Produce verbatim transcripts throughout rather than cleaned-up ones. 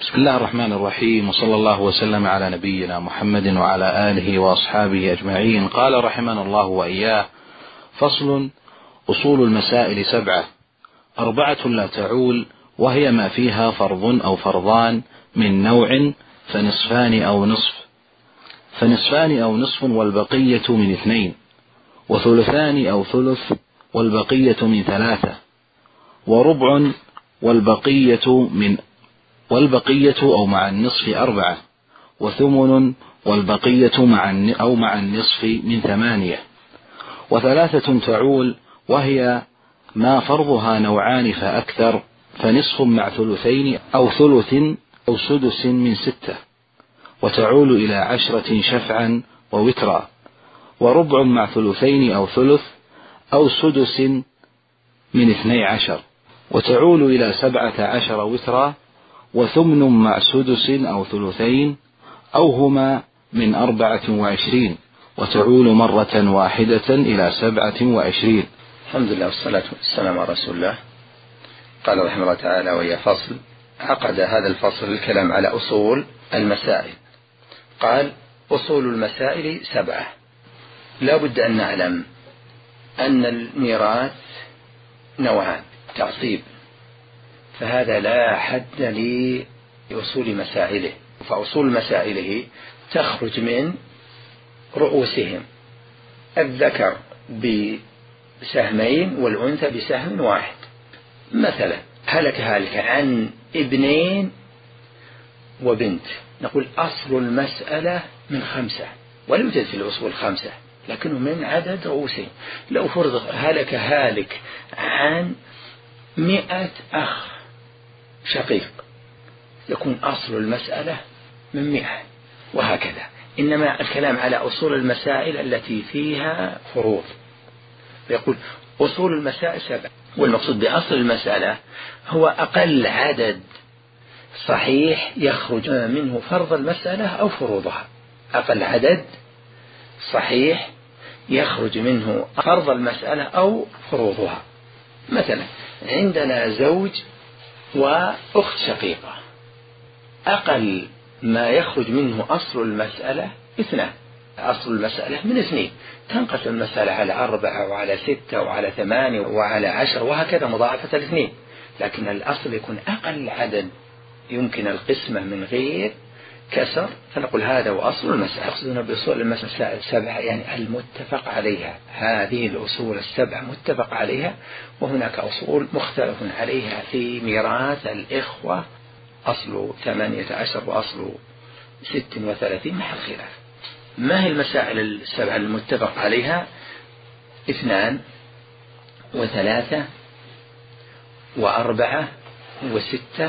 بسم الله الرحمن الرحيم، وصلى الله وسلم على نبينا محمد وعلى آله وأصحابه أجمعين. قال رحمنا الله وإياه: فصل: أصول المسائل سبعة، أربعة لا تعول، وهي ما فيها فرض أو فرضان من نوع فنصفان أو نصف فنصفان أو نصف والبقية من اثنين، وثلثان أو ثلث والبقية من ثلاثة، وربع والبقية من والبقية أو مع النصف أربعة، وثمن والبقية مع أو مع النصف من ثمانية، وثلاثة تعول، وهي ما فرضها نوعان فأكثر، فنصف مع ثلثين أو ثلث أو سدس من ستة، وتعول إلى عشرة شفعا ووترا، وربع مع ثلثين أو ثلث أو سدس من اثني عشر، وتعول إلى سبعة عشر وترا، وثمن مع سدس أو ثلثين أو هما من أربعة وعشرين، وتعول مرة واحدة إلى سبعة وعشرين. الحمد لله والصلاة والسلام على رسول الله. قال رحمه الله تعالى: وهي فصل. عقد هذا الفصل الكلام على أصول المسائل. قال: أصول المسائل سبعة. لا بد أن نعلم أن الميراث نوعان: تعصيب، فهذا لا حد لأصول مسائله، فأصول مسائله تخرج من رؤوسهم: الذكر بسهمين والأنثى بسهم واحد. مثلا هلك هالك عن ابنين وبنت، نقول أصل المسألة من خمسة، ولا يوجد في الأصول خمسة لكنه من عدد رؤوسهم. لو فرض هلك هالك عن مئة أخ شقيق يكون أصل المسألة من مئة، وهكذا. إنما الكلام على أصول المسائل التي فيها فروض، يقول أصول المسائل سبع، والمقصود بأصل المسألة هو أقل عدد صحيح يخرج منه فرض المسألة أو فروضها، أقل عدد صحيح يخرج منه فرض المسألة أو فروضها. مثلا عندنا زوج وأخت شقيقة، أقل ما يخرج منه أصل المسألة اثنان، أصل المسألة من اثنين، تنقسم المسألة على أربعة وعلى ستة وعلى ثمانية وعلى عشر وهكذا مضاعفة الاثنين، لكن الأصل يكون أقل عدد يمكن القسمة من غير كسر، فنقول هذا وأصل المسألة. أقصدنا بأصول المسائل السبعة يعني المتفق عليها، هذه الأصول السبعة متفق عليها، وهناك أصول مختلف عليها في ميراث الإخوة، أصل ثمانية عشر وأصل ست وثلاثين محل خلاف. ما هي المسائل السبعة المتفق عليها؟ اثنان وثلاثة وأربعة وستة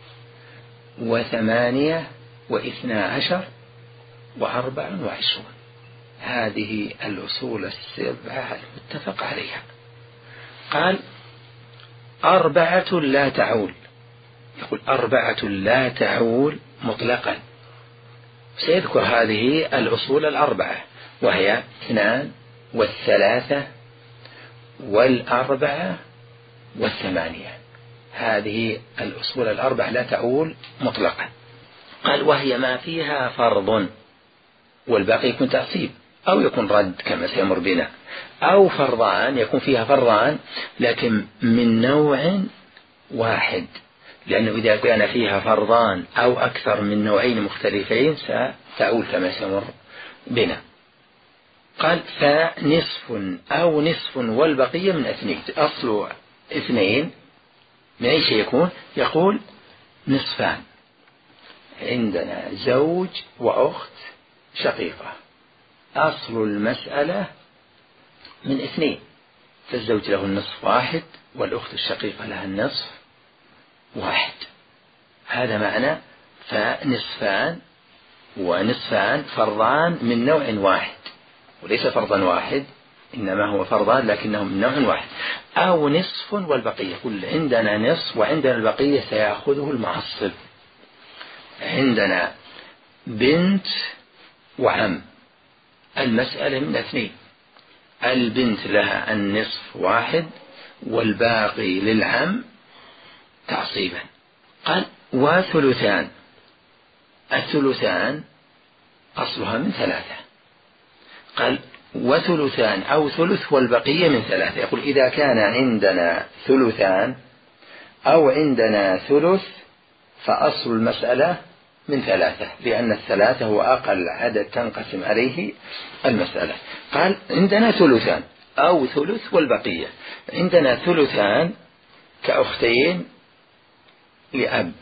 وثمانية واثنى عشر وأربع وعشرون، هذه الأصول السبعة المتفق عليها. قال: أربعة لا تعول، يقول أربعة لا تعول مطلقا، سيذكر هذه الأصول الأربعة، وهي اثنان والثلاثة والأربعة والثمانية، هذه الأصول الأربعة لا تعول مطلقا. قال: وهي ما فيها فرض، والباقي يكون تعصيب أو يكون رد كما سيمر بنا، أو فرضان يكون فيها فرضان لكن من نوع واحد، لأنه إذا كان فيها فرضان أو أكثر من نوعين مختلفين ستعول كما سيمر بنا. قال: فنصف أو نصف والبقية من اثنين، أصل اثنين من أي شيء يكون؟ يقول نصفان. عندنا زوج وأخت شقيقة، أصل المسألة من اثنين، فالزوج له النصف واحد والأخت الشقيقة لها النصف واحد، هذا معنى فنصفان. ونصفان فرضان من نوع واحد، وليس فرضا واحد، إنما هو فرضان لكنه من نوع واحد. أو نصف والبقية، كل عندنا نصف وعندنا البقية سيأخذه المعصب. عندنا بنت وعم، المسألة من اثنين، البنت لها النصف واحد والباقي للعم تعصيبا. قال: وثلثان، الثلثان أصلها من ثلاثة. قال وثلثان أو ثلث والبقية من ثلاثة. يقول إذا كان عندنا ثلثان أو عندنا ثلث فأصل المسألة من ثلاثة، لأن الثلاثة هو أقل عدد تنقسم عليه المسألة. قال عندنا ثلثان أو ثلث والبقية. عندنا ثلثان كأختين لأب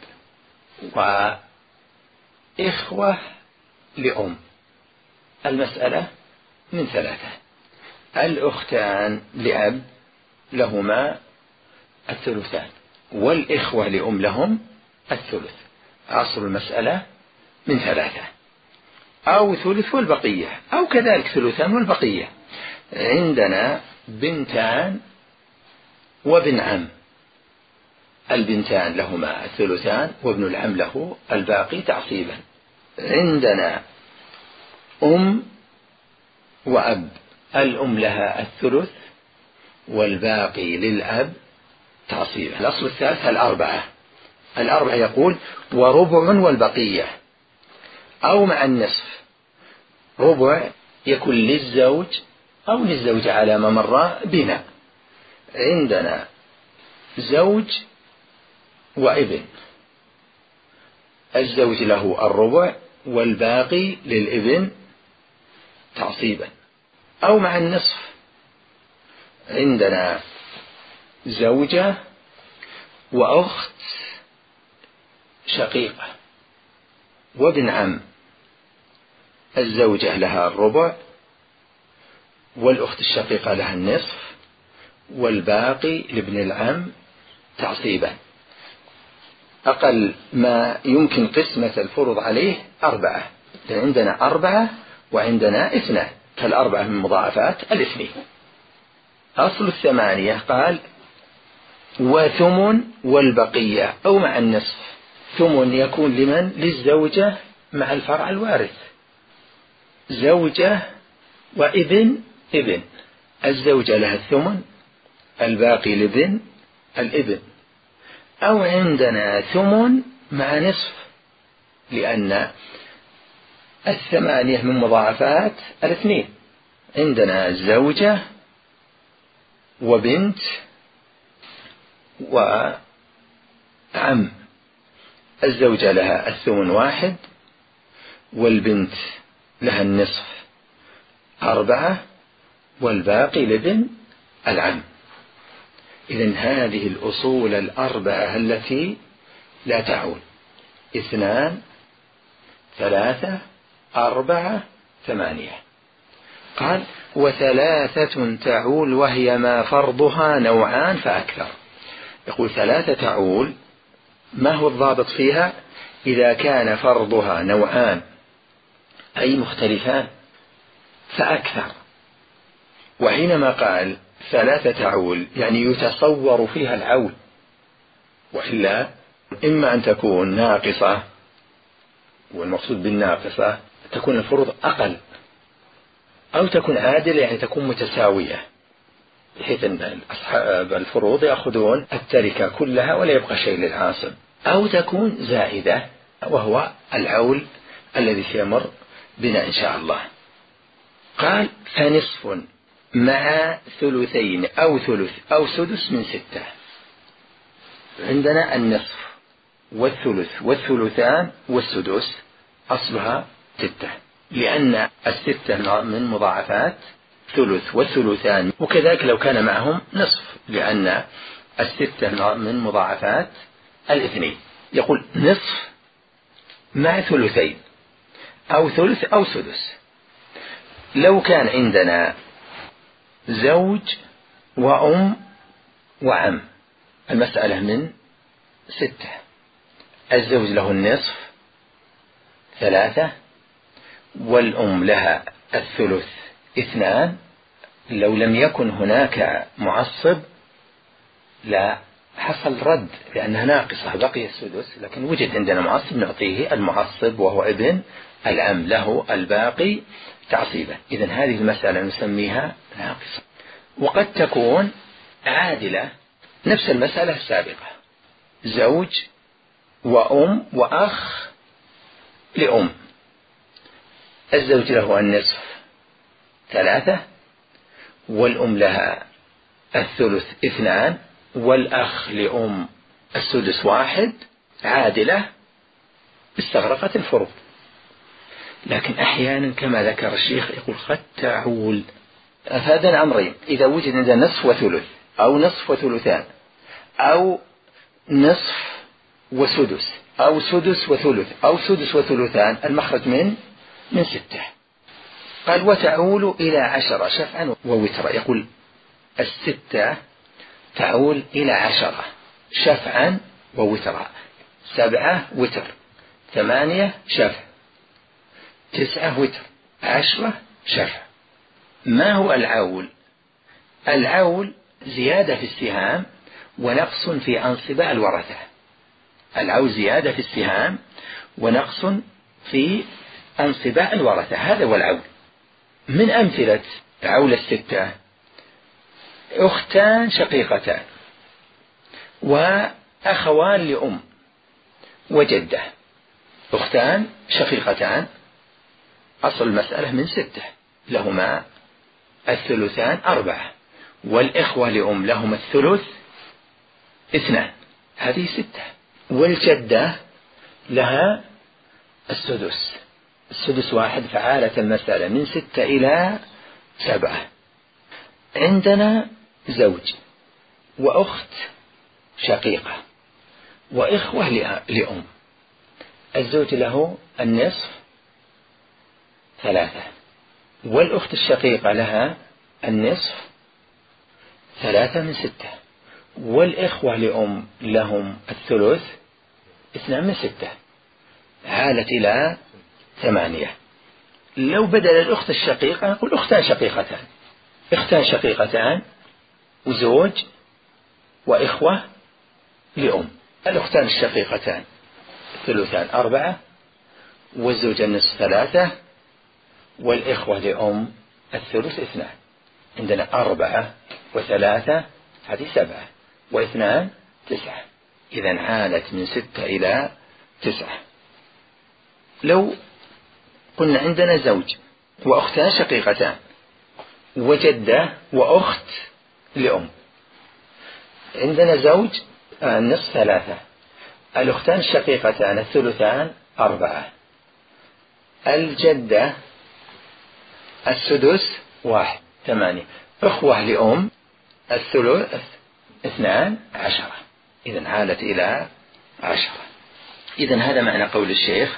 وإخوة لأم. المسألة من ثلاثة. الأختان لأب لهما الثلثان والإخوة لأم لهم الثلث. أصل المسألة من ثلاثة أو ثلث والبقية، أو كذلك ثلثان والبقية. عندنا بنتان وابن عم. البنتان لهما الثلثان وابن العم له الباقي تعصيبا. عندنا أم وأب. الأم لها الثلث والباقي للأب تعصيبا. الأصل الثالث الأربعة. الأربعة يقول وربع والبقية أو مع النصف. ربع يكون للزوج أو للزوجة على ما مر بنا. عندنا زوج وابن. الزوج له الربع والباقي للابن تعصيبا أو مع النصف. عندنا زوجة وأخت شقيقة وابن عم. الزوجة لها الربع والأخت الشقيقة لها النصف والباقي لابن العم تعصيبا. أقل ما يمكن قسمة الفروض عليه أربعة. عندنا أربعة وعندنا اثنان، فالأربعة من مضاعفات الاثنين. أصل الثمانية قال وثمن والبقية أو مع النصف. ثمن يكون لمن؟ للزوجة مع الفرع الوارث. زوجة وابن ابن. الزوجة لها الثمن الباقي لابن الابن. أو عندنا ثمن مع نصف، لأن الثمانية من مضاعفات الاثنين. عندنا زوجة وبنت وعم. الزوجة لها الثمن واحد والبنت لها النصف أربعة والباقي لابن العم. إذن هذه الأصول الأربعة التي لا تعول: اثنان ثلاثة أربعة ثمانية. قال وثلاثة تعول وهي ما فرضها نوعان فأكثر. يقول ثلاثة تعول، ما هو الضابط فيها؟ إذا كان فرضها نوعان أي مختلفان فأكثر. وحينما قال ثلاثة تعول يعني يتصور فيها العول، وإلا إما أن تكون ناقصة، والمقصود بالناقصة تكون الفروض أقل، أو تكون عادلة يعني تكون متساوية، بحيث أن أصحاب الفروض يأخذون التركة كلها ولا يبقى شيء للعاصب، أو تكون زائدة وهو العول الذي سيمر بنا إن شاء الله. قال فنصف مع ثلثين أو ثلث أو سدس من ستة. عندنا النصف والثلث والثلثان والسدس أصلها ستة، لأن الستة من مضاعفات ثلث والثلثان، وكذلك لو كان معهم نصف، لأن الستة من مضاعفات الاثنين. يقول نصف مع ثلثين أو ثلث أو سدس. لو كان عندنا زوج وأم وعم، المسألة من ستة. الزوج له النصف ثلاثة، والأم لها الثلث اثنان. لو لم يكن هناك معصب لا حصل رد لأنها ناقصة، بقي السدس، لكن وجد عندنا معصب نعطيه المعصب وهو ابن العم له الباقي تعصيبا. إذن هذه المسألة نسميها ناقصة. وقد تكون عادلة، نفس المسألة السابقة، زوج وأم وأخ لأم، الزوج له النصف ثلاثة، والأم لها الثلث اثنان، والأخ لأم السدس واحد، عادلة استغرقت الفروض. لكن أحيانا كما ذكر الشيخ يقول قد تعول. هذا أمرين، إذا وجد عندنا نصف وثلث أو نصف وثلثان أو نصف وسدس أو سدس وثلث أو سدس وثلثان، المخرج من من ستة. قال وتعول إلى عشرة شفعا ووترا. يقول الستة تعول إلى عشرة شفعا ووترا، سبعة وتر، ثمانية شفع، تسعة وتر، عشرة شفع. ما هو العول؟ العول زيادة في السهام ونقص في أنصبة الورثة. العول زيادة في السهام ونقص في أنصبة الورثة، هذا هو العول. من أمثلة عول الستة أختان شقيقتان وأخوان لأم وجدة. أختان شقيقتان أصل المسألة من ستة، لهما الثلثان أربعة، والإخوة لأم لهم الثلث اثنان، هذه ستة. والجدة لها السدس، السدس واحد، فعالة المسألة من ستة إلى سبعة. عندنا زوج وأخت شقيقة وإخوة لأم، الزوج له النصف ثلاثة، والأخت الشقيقة لها النصف ثلاثة من ستة، والإخوة لأم لهم الثلث اثنان من ستة، عالت إلى ثمانية. لو بدل الأخت الشقيقة نقول أختان شقيقتان، أختان شقيقتان وزوج وإخوة لأم. الأختان الشقيقتان ثلثان أربعة، والزوج النصف ثلاثة، والإخوة لأم الثلث اثنان. عندنا أربعة وثلاثة، هذه سبعة، واثنان تسعة، إذن عالت من ستة إلى تسعة. لو قلنا عندنا زوج وأختان شقيقتان وجدة وأخت لأم، عندنا زوج النصف ثلاثة، الأختان الشقيقتان الثلثان أربعة، الجدة السدس واحد، ثمانية، إخوة لأم الثلث اثنان، عشرة، إذن عالت إلى عشرة. إذن هذا معنى قول الشيخ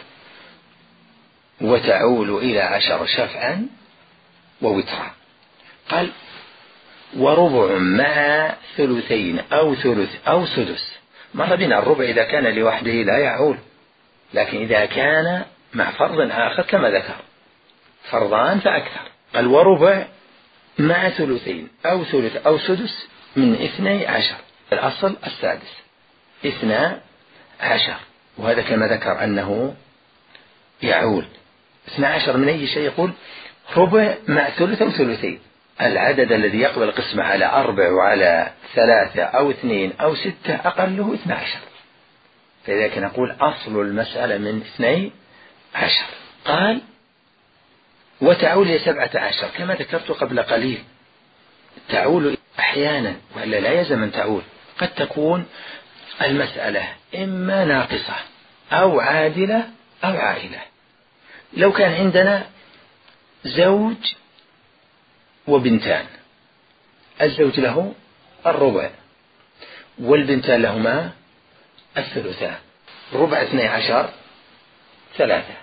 وتعول إلى عشر شفعا ووترا. قال وربع مع ثلثين أو ثلث أو سدس. مر بنا الربع إذا كان لوحده لا يعول، لكن إذا كان مع فرض آخر كما ذكر فرضان فأكثر. قال وربع مع ثلثين أو ثلث أو سدس من اثني عشر، الأصل السادس اثنا عشر، وهذا كما ذكر أنه يعول. اثنا عشر من أي شيء؟ يقول ربع مع ثلث أو ثلثين، العدد الذي يقبل القسمة على أربع وعلى ثلاثة أو اثنين أو ستة أقله اثنا عشر، فلذلك نقول أصل المسألة من اثني عشر. قال وتعول إلى سبعة عشر كما ذكرت قبل قليل، تعول أحيانا وإلا لا يلزم أن تعول، قد تكون المسألة إما ناقصة أو عادلة أو عائلة. لو كان عندنا زوج وبنتان، الزوج له الربع والبنتان لهما الثلثان، ربع اثني عشر ثلاثة،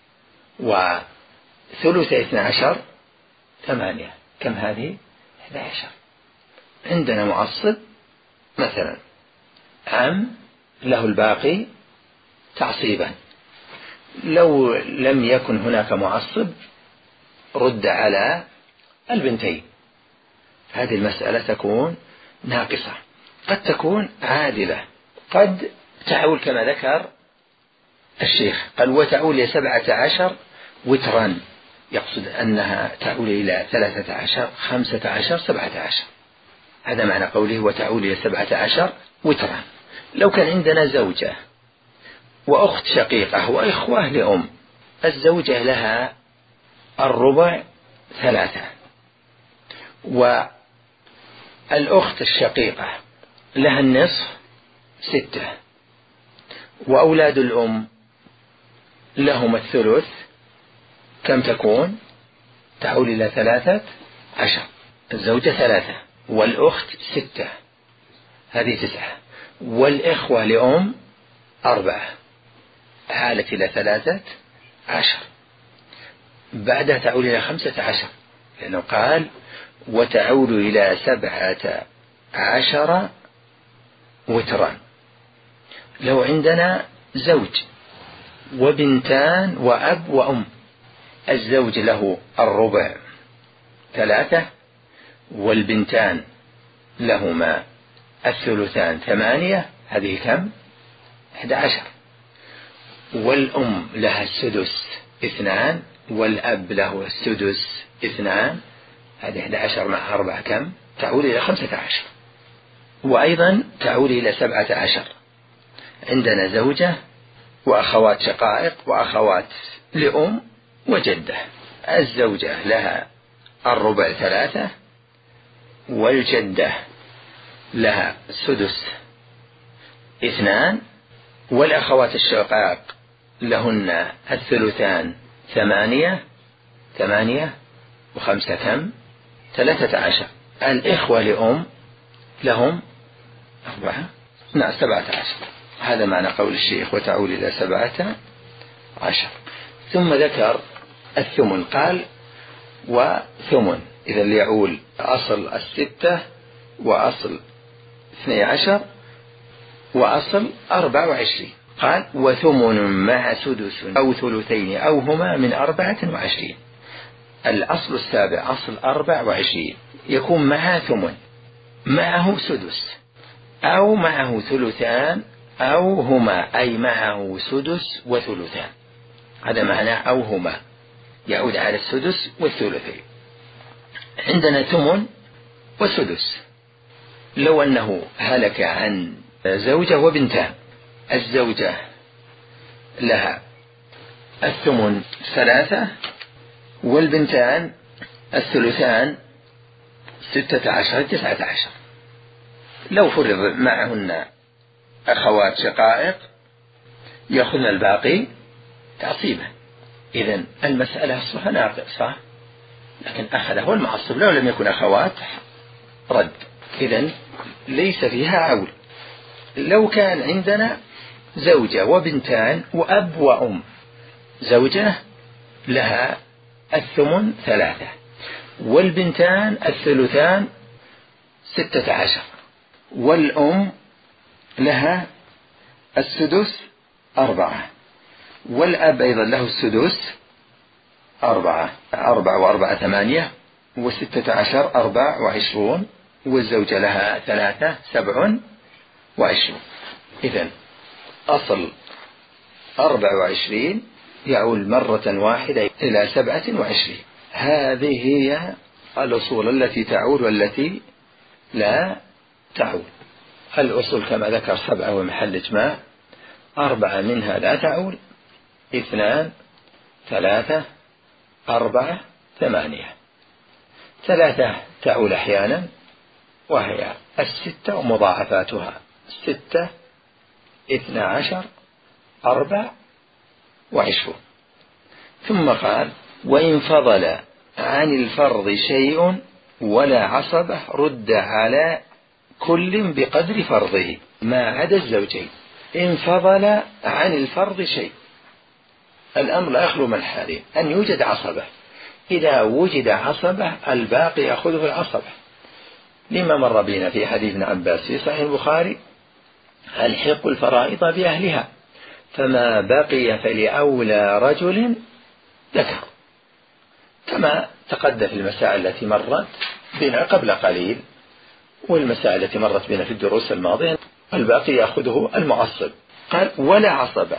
وثلث اثني عشر ثمانية، كم هذه؟ احدى عشر. عندنا معصب مثلا عم له الباقي تعصيبا، لو لم يكن هناك معصب رد على البنتين، هذه المسألة تكون ناقصة. قد تكون عادلة، قد تعول كما ذكر الشيخ، قال وتعول إلى سبعة عشر وترا، يقصد أنها تعول إلى ثلاثة عشر، خمسة عشر، سبعة عشر، هذا معنى قوله وتعول إلى سبعة عشر وترا. لو كان عندنا زوجة وأخت شقيقة وإخوة لأم، الزوجة لها الربع ثلاثة، والأخت الشقيقة لها النصف ستة، وأولاد الأم لهم الثلث. كم تكون؟ تعول إلى ثلاثة عشر. الزوجة ثلاثة والأخت ستة، هذه تسعة، والإخوة لأم أربعة، عالت إلى ثلاثة عشر. بعدها تعول إلى خمسة عشر، لأنه قال وتعود إلى سبعة عشر وتران. لو عندنا زوج وبنتان وأب وأم، الزوج له الربع ثلاثة، والبنتان لهما الثلثان ثمانية، هذه كم؟ أحد عشر. والأم لها السدس اثنان، والأب له السدس اثنان، هذه أحد عشر مع أربعة كم؟ تعود إلى خمسة عشر. وأيضا تعود إلى سبعة عشر. عندنا زوجة وأخوات شقائق وأخوات لأم وجدة. الزوجة لها الربع ثلاثة، والجدة لها السدس اثنان، والأخوات الشقائق لهن الثلثان ثمانية، ثمانية وخمسة كم؟ ثلاثة عشر. الإخوة لأم لهم أربعة، نعم سبعة عشر. هذا معنى قول الشيخ وتعول إلى سبعة عشر. ثم ذكر الثمن، قال وثمن إذا ليعول أصل الستة وأصل اثني عشر وأصل أربع وعشرين. قال وثمن مع سدس أو ثلثين أو هما من أربعة وعشرين. الأصل السابع أصل أربع وعشرين يكون معه ثمن، معه سدس، أو معه ثلثان، أو هما أي معه سدس وثلثان. هذا معناه أو هما، يعود على السدس والثلثين. عندنا ثمن وسدس. لو أنه هلك عن زوجة وبنتان، الزوجة لها الثمن ثلاثة، والبنتان الثلثان ستة عشر، تسعة عشر. لو فرض معهن أخوات شقائق يأخذن الباقي تعصيبا، إذن المسألة أصلها ناقصة، لكن أخذه المعصب. لو لم يكن أخوات رد، إذن ليس فيها عول. لو كان عندنا زوجة وبنتان وأب وأم، زوجة لها الثمن ثلاثة، والبنتان الثلثان ستة عشر، والأم لها السدس أربعة، والأب أيضا له السدس أربعة، أربعة وأربعة ثمانية، وستة عشر أربع وعشرون، والزوجة لها ثلاثة سبع وعشرون. إذن أصل أربع وعشرين يعول مرة واحدة إلى سبعة وعشرين. هذه هي الأصول التي تعول والتي لا تعول. الأصول كما ذكر سبعة ومحل إجماع، أربعة منها لا تعول، اثنان ثلاثة أربعة ثمانية. ثلاثة تعول أحيانا وهي الستة ومضاعفاتها، ستة اثنى عشر أربع وعشرون. ثم قال وإن فضل عن الفرض شيء ولا عصبة رد على كل بقدر فرضه ما عدا الزوجين. إن فضل عن الفرض شيء، الأمر لا يخلو من حالين: أن يوجد عصبة، إذا وجد عصبة الباقي يأخذه العصبة، لما مر بنا في حديث ابن عباس في صحيح البخاري: الحق الفرائض بأهلها، فما بقي فلأولى رجل ذكر، كما تقدم في المسائل التي مرت بنا قبل قليل، والمسائل التي مرت بنا في الدروس الماضية الباقي يأخذه المعصب. قال ولا عصبة،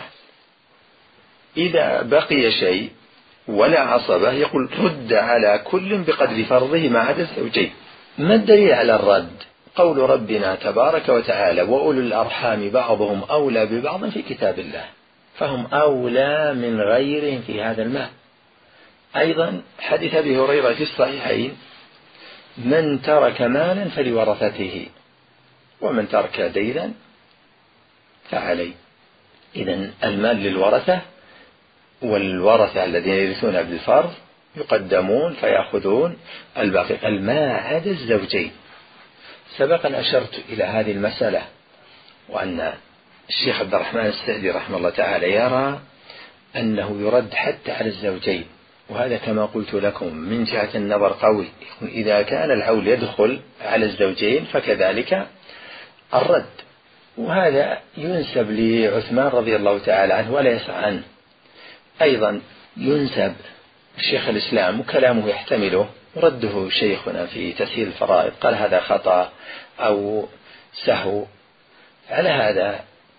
إذا بقي شيء ولا عصبة يقول رد على كل بقدر فرضه ما عدا الزوجين. ما الدليل على الرد؟ قول ربنا تبارك وتعالى: وأولو الأرحام بعضهم أولى ببعض في كتاب الله. فهم أولى من غيرهم في هذا المال. أيضا حديث أبي هريرة في الصحيحين: من ترك مالا فلورثته ومن ترك دينا فعليه. إذن المال للورثة، والورثة الذين يرثون بالفرض يقدمون فيأخذون الباقي ما عدا الزوجين. سبق أن أشرت إلى هذه المسألة، وأن الشيخ عبد الرحمن السعدي رحمه الله تعالى يرى أنه يرد حتى على الزوجين، وهذا كما قلت لكم من جهة النظر قوي. إذا كان العول يدخل على الزوجين فكذلك الرد، وهذا ينسب لعثمان رضي الله تعالى عنه ولا يسع عنه. أيضا ينسب الشيخ الإسلام وكلامه يحتمله، رده شيخنا في تسهيل الفرائض قال هذا خطأ أو سهو. على هذا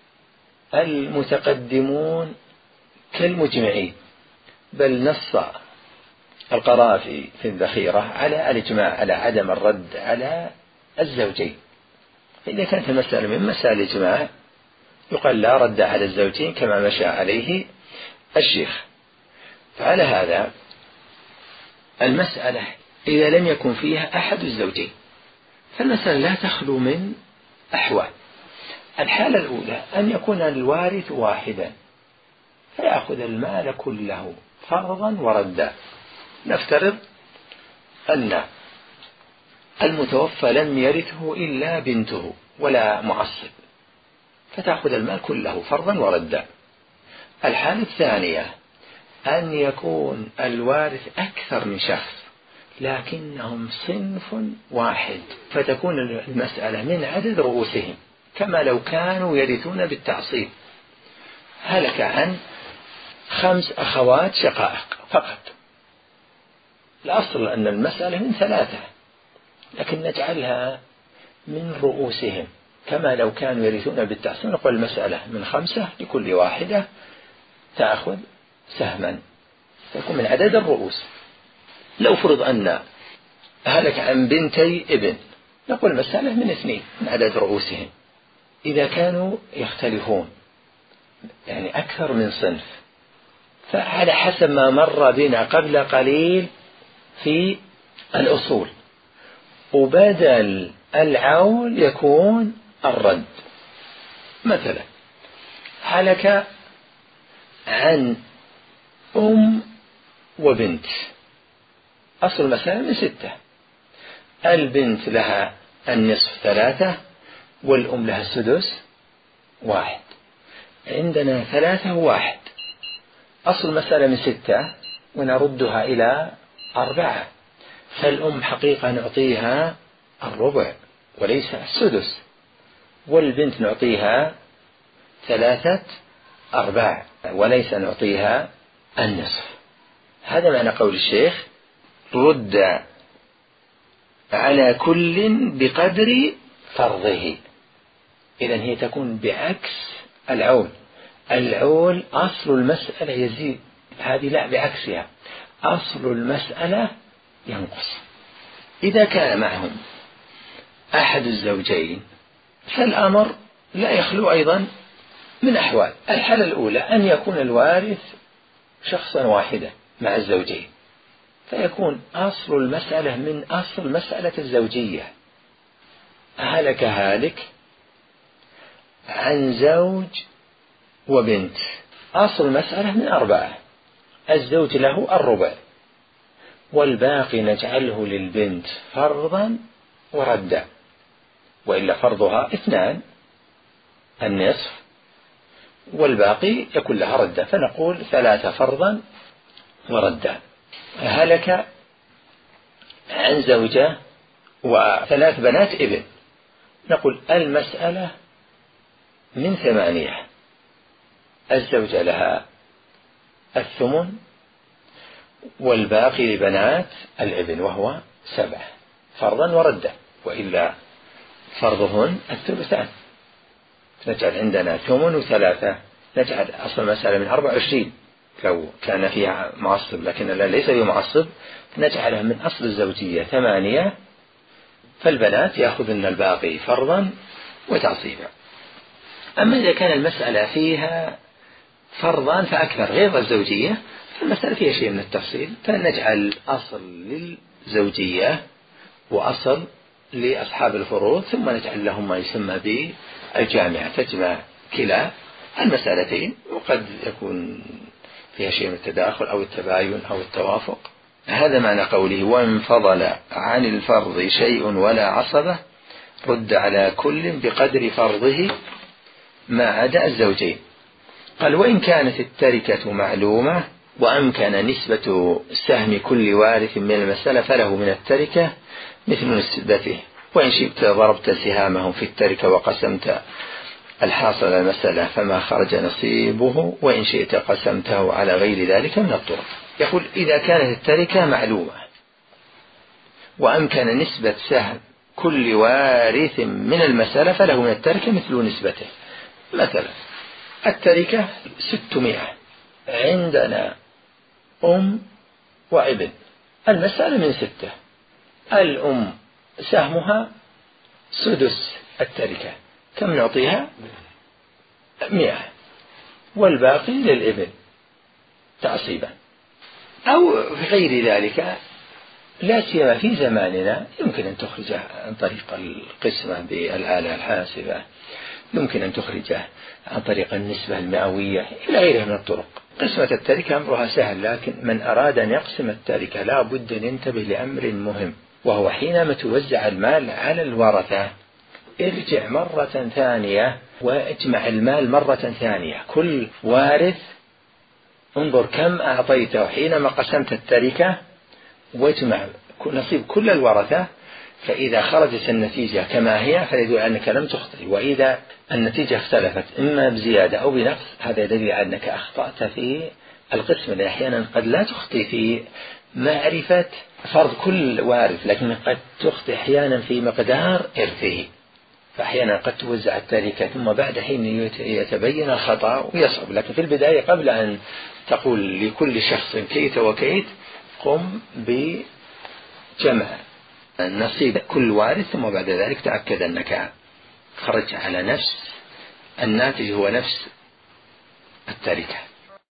المتقدمون كالمجمعين، بل نص القرافي في الذخيرة على الإجماع على عدم الرد على الزوجين. فإذا كانت المسألة من مسائل الإجماع يقال لا رد على الزوجين كما مشى عليه الشيخ. فعلى هذا المسألة إذا لم يكن فيها أحد الزوجين فالمسألة لا تخلو من أحوال. الحالة الأولى أن يكون الوارث واحدا فيأخذ المال كله فرضا وردا. نفترض أن المتوفى لم يرثه إلا بنته ولا معصب، فتأخذ المال كله فرضا وردا. الحالة الثانية أن يكون الوارث أكثر من شخص لكنهم صنف واحد، فتكون المسألة من عدد رؤوسهم كما لو كانوا يرثون بالتعصيب. هلك عن خمس أخوات شقائق فقط، الأصل أن المسألة من ثلاثة لكن نجعلها من رؤوسهم كما لو كانوا يرثون بالتعصيب. نقول المسألة من خمسة لكل واحدة تأخذ سهما، تكون من عدد الرؤوس. لو فرض أن هلك عن بنتي ابن نقول المسألة من اثنين من عدد رؤوسهم. إذا كانوا يختلفون يعني أكثر من صنف فعلى حسب ما مر بنا قبل قليل في الأصول، وبدل العول يكون الرد. مثلا هلك عن أم وبنت، أصل المسألة من ستة، البنت لها النصف ثلاثة والأم لها السدس واحد، عندنا ثلاثة وواحد، أصل المسألة من ستة ونردها إلى أربعة، فالأم حقيقة نعطيها الربع وليس السدس، والبنت نعطيها ثلاثة أرباع وليس نعطيها النصف. هذا معنى قول الشيخ رد على كل بقدر فرضه. إذن هي تكون بعكس العول. العول أصل المسألة يزيد، هذه لا بعكسها، أصل المسألة ينقص. إذا كان معهم أحد الزوجين فالأمر لا يخلو أيضا من أحوال. الحالة الأولى أن يكون الوارث شخصا واحدا مع الزوجين، فيكون أصل المسألة من أصل مسألة الزوجية. هلك هالك عن زوج وبنت، أصل المسألة من أربعة، الزوج له الربع والباقي نجعله للبنت فرضا وردا، وإلا فرضها اثنان النصف والباقي يكون لها ردا، فنقول ثلاثة فرضا وردا. هلك عن زوجة وثلاث بنات ابن، نقول المسألة من ثمانية، الزوجة لها الثمن والباقي لبنات الابن وهو سبعة فرضا وردا، وإلا فرضهن الثلثان، نجعل عندنا ثمن وثلاثة، نجعل أصل المسألة من أربع وعشرين لو كان فيها معصب، لكن لا ليس فيه معصب، نجعلها من أصل الزوجية ثمانية، فالبنات يأخذن الباقي فرضا وتعصيبا. أما إذا كان المسألة فيها فرضان فأكثر غير الزوجية، فالمسألة فيها شيء من التفصيل، فنجعل أصل للزوجية وأصل لأصحاب الفروض، ثم نجعل لهم ما يسمى بالجامعة تجمع كلا المسألتين، وقد يكون فيها شيء من التداخل أو التباين أو التوافق. هذا معنى قوله وإن فضل عن الفرض شيء ولا عصبة رد على كل بقدر فرضه ما عدا الزوجين. قال وإن كانت التركة معلومة وأمكن نسبة سهم كل وارث من المسألة فله من التركة مثل نسبته، وإن شئت ضربت سهامهم في التركة وقسمت الحاصل المسألة فما خرج نصيبه، وإن شئت قسمته على غير ذلك من الطرق. يقول إذا كانت التركة معلومة وأمكن نسبة سهم كل وارث من المسألة فله من التركة مثل نسبته. مثلا التركة ستمائة، عندنا أم وابن، المسألة من ستة، الأم سهمها سدس التركة، كم نعطيها؟ مئة، والباقي للابن تعصيبا. أو في غير ذلك، لا سيما في زماننا يمكن أن تخرجه عن طريق القسمة بالآلة الحاسبة، يمكن أن تخرجه عن طريق النسبة المئوية إلى غيرها من الطرق. قسمة التركة أمرها سهل، لكن من أراد أن يقسم التركة لا بد أن ينتبه لأمر مهم، وهو حينما توزع المال على الورثة ارجع مرة ثانية واجمع المال مرة ثانية، كل وارث انظر كم أعطيته حينما قسمت التركة، واجمع نصيب كل الورثة، فإذا خرجت النتيجة كما هي فيدل أنك لم تخطئ، وإذا النتيجة اختلفت إما بزيادة أو بنقص هذا يدل على أنك أخطأت في القسم، لأن أحيانا قد لا تخطئ في معرفة فرض كل وارث، لكن قد تخطئ أحيانا في مقدار إرثه، فأحيانا قد توزع التركة ثم بعد حين يتبين الخطأ ويصعب. لكن في البداية قبل أن تقول لكل شخص كيت وكيت قم بجمع نصيب كل وارث، ثم بعد ذلك تأكد أنك خرجت على نفس الناتج هو نفس التركة.